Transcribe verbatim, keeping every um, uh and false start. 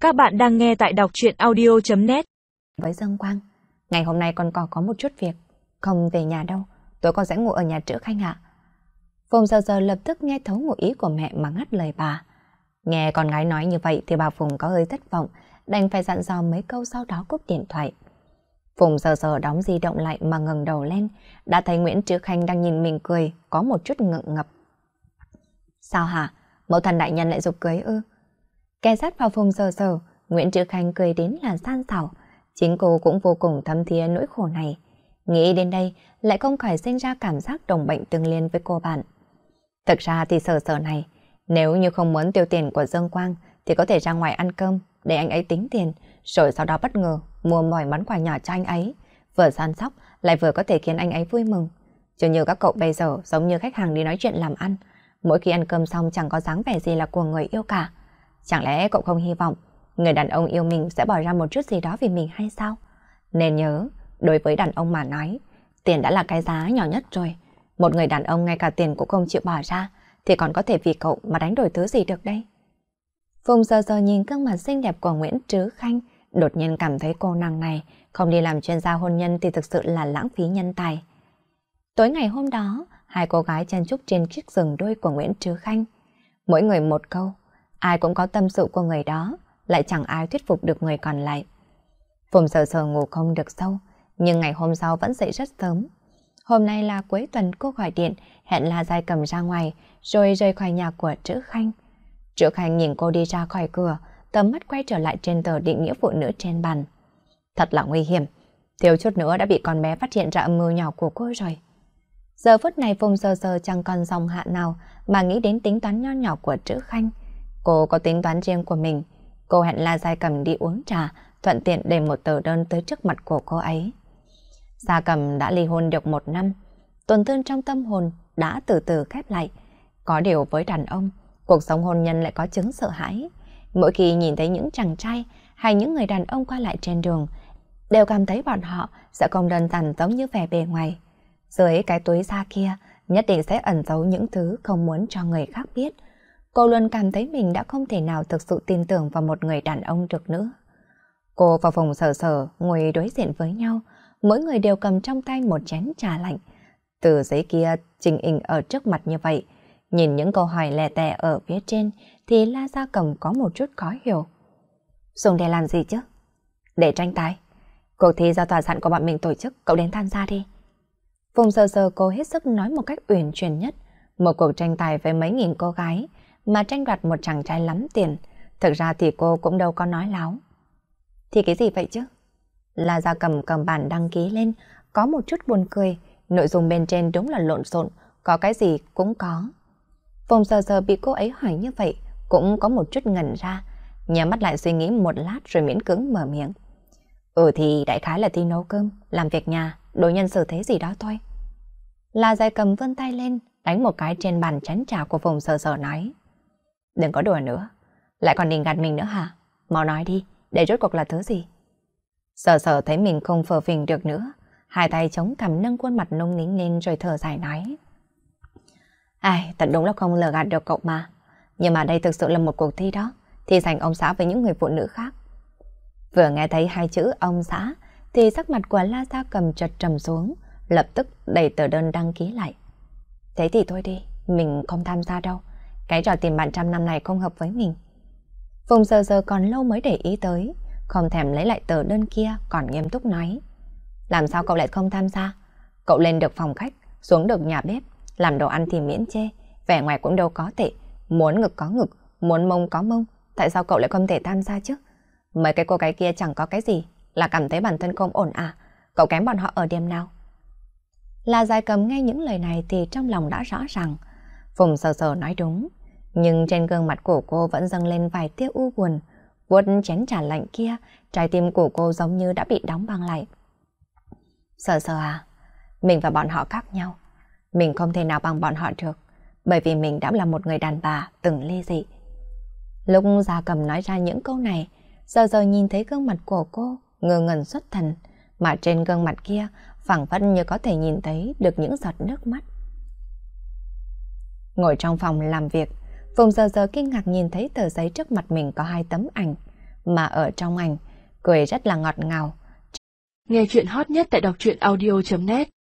Các bạn đang nghe tại đọc truyện audio chấm net. Với Dương Quang, ngày hôm nay con còn có một chút việc, không về nhà đâu, tối con sẽ ngủ ở nhà Trữ Khanh ạ. Phùng giờ giờ lập tức nghe thấu ngụ ý của mẹ mà ngắt lời bà. Nghe con gái nói như vậy thì bà Phùng có hơi thất vọng, đành phải dặn dò mấy câu sau đó cúp điện thoại. Phùng giờ giờ đóng di động lại mà ngẩng đầu lên, đã thấy Nguyễn Trữ Khanh đang nhìn mình cười, có một chút ngượng ngập. Sao hả? Mẫu thần đại nhân lại giục cưới ư? Kè sát vào Phùng giờ giờ, Nguyễn Trữ Khanh cười đến là san xảo. Chính cô cũng vô cùng thấm thía nỗi khổ này. Nghĩ đến đây, lại không khỏi sinh ra cảm giác đồng bệnh tương liên với cô bạn. Thực ra thì sở sở này, nếu như không muốn tiêu tiền của Dương Quang, thì có thể ra ngoài ăn cơm để anh ấy tính tiền, rồi sau đó bất ngờ mua mọi món quà nhỏ cho anh ấy. Vừa săn sóc, lại vừa có thể khiến anh ấy vui mừng. Chứ như các cậu bây giờ giống như khách hàng đi nói chuyện làm ăn. Mỗi khi ăn cơm xong chẳng có dáng vẻ gì là của người yêu cả. Chẳng lẽ cậu không hy vọng người đàn ông yêu mình sẽ bỏ ra một chút gì đó vì mình hay sao? Nên nhớ, đối với đàn ông mà nói, tiền đã là cái giá nhỏ nhất rồi. Một người đàn ông ngay cả tiền cũng không chịu bỏ ra, thì còn có thể vì cậu mà đánh đổi thứ gì được đây? Phùng giờ giờ nhìn gương mặt xinh đẹp của Nguyễn Trứ Khanh, đột nhiên cảm thấy cô nàng này không đi làm chuyên gia hôn nhân thì thực sự là lãng phí nhân tài. Tối ngày hôm đó, hai cô gái chen chúc trên chiếc giường đôi của Nguyễn Trứ Khanh. Mỗi người một câu, ai cũng có tâm sự của người đó, lại chẳng ai thuyết phục được người còn lại. Phùng giờ giờ ngủ không được sâu, nhưng ngày hôm sau vẫn dậy rất sớm. Hôm nay là cuối tuần, cô gọi điện, hẹn La Giai Cầm ra ngoài, rồi rời khỏi nhà của Trữ Khanh. Trữ Khanh nhìn cô đi ra khỏi cửa, tầm mắt quay trở lại trên tờ định nghĩa phụ nữ trên bàn. Thật là nguy hiểm, thiếu chút nữa đã bị con bé phát hiện ra âm mưu nhỏ của cô rồi. Giờ phút này Phùng giờ giờ chẳng còn dòng hạ nào mà nghĩ đến tính toán nho nhỏ của Trữ Khanh. Cô có tính toán riêng của mình. Cô hẹn La Giai Cầm đi uống trà, thuận tiện để một tờ đơn tới trước mặt của cô ấy. Gia Cầm đã ly hôn được một năm, tổn thương trong tâm hồn đã từ từ khép lại. Có điều với đàn ông, cuộc sống hôn nhân lại có chứng sợ hãi. Mỗi khi nhìn thấy những chàng trai hay những người đàn ông qua lại trên đường, đều cảm thấy bọn họ sẽ không đơn giản giống như vẻ bề ngoài. Dưới cái túi da kia, nhất định sẽ ẩn giấu những thứ không muốn cho người khác biết. Cô luôn cảm thấy mình đã không thể nào thực sự tin tưởng vào một người đàn ông được nữa. Cô và Phùng Sở Sở ngồi đối diện với nhau, mỗi người đều cầm trong tay một chén trà lạnh. Từ giấy kia trình hình ở trước mặt như vậy, nhìn những câu hỏi lè tè ở phía trên thì La Gia Cầm có một chút khó hiểu. Dùng để làm gì chứ? Để tranh tài. Cuộc thi do tòa soạn của bọn mình tổ chức, cậu đến tham gia đi. Phùng Sở Sở cô hết sức nói một cách uyển chuyển nhất, một cuộc tranh tài với mấy nghìn cô gái mà tranh đoạt một chàng trai lắm tiền. Thực ra thì cô cũng đâu có nói láo. Thì cái gì vậy chứ? La Gia Cầm cầm bản đăng ký lên, có một chút buồn cười, nội dung bên trên đúng là lộn xộn, có cái gì cũng có. Phùng Sở Sở bị cô ấy hỏi như vậy, cũng có một chút ngẩn ra, nhắm mắt lại suy nghĩ một lát rồi miễn cưỡng mở miệng. Ừ thì đại khái là thi nấu cơm, làm việc nhà, đối nhân xử thế gì đó thôi. La Gia Cầm vươn tay lên, đánh một cái trên bàn chén trà của Phùng Sở Sở nói. Đừng có đùa nữa, lại còn định gạt mình nữa hả? Mau nói đi, để rốt cuộc là thứ gì? Sở Sở thấy mình không phờ phình được nữa, hai tay chống cằm nâng khuôn mặt nung nính lên rồi thở dài nói. Ai, thật đúng là không lừa gạt được cậu mà. Nhưng mà đây thực sự là một cuộc thi đó, thi giành ông xã với những người phụ nữ khác. Vừa nghe thấy hai chữ ông xã, thì sắc mặt của La Gia Cầm chợt trầm xuống, lập tức đẩy tờ đơn đăng ký lại. Thế thì thôi đi, mình không tham gia đâu. Cái trò tìm bạn trăm năm này không hợp với mình. Phùng giờ giờ còn lâu mới để ý tới, không thèm lấy lại tờ đơn kia, còn nghiêm túc nói. Làm sao cậu lại không tham gia? Cậu lên được phòng khách, xuống được nhà bếp, làm đồ ăn thì miễn chê, vẻ ngoài cũng đâu có tệ, muốn ngực có ngực, muốn mông có mông, tại sao cậu lại không thể tham gia chứ? Mấy cái cô gái kia chẳng có cái gì, là cảm thấy bản thân không ổn à? Cậu kém bọn họ ở điểm nào? La Gia Cầm nghe những lời này thì trong lòng đã rõ ràng. Phùng Sở Sở nói đúng, nhưng trên gương mặt của cô vẫn dâng lên vài tia u buồn. Vuốt chén trà lạnh kia, trái tim của cô giống như đã bị đóng băng lại. Sở Sở à, mình và bọn họ khác nhau. Mình không thể nào bằng bọn họ được, bởi vì mình đã là một người đàn bà từng ly dị. Lúc Gia Cầm nói ra những câu này, Sở Sở nhìn thấy gương mặt của cô ngơ ngẩn xuất thần, mà trên gương mặt kia phảng phất như có thể nhìn thấy được những giọt nước mắt. Ngồi trong phòng làm việc, Phùng giờ giờ kinh ngạc nhìn thấy tờ giấy trước mặt mình có hai tấm ảnh. mà ở trong ảnh, cười rất là ngọt ngào. Nghe chuyện hot nhất tại đọc truyện audio chấm net.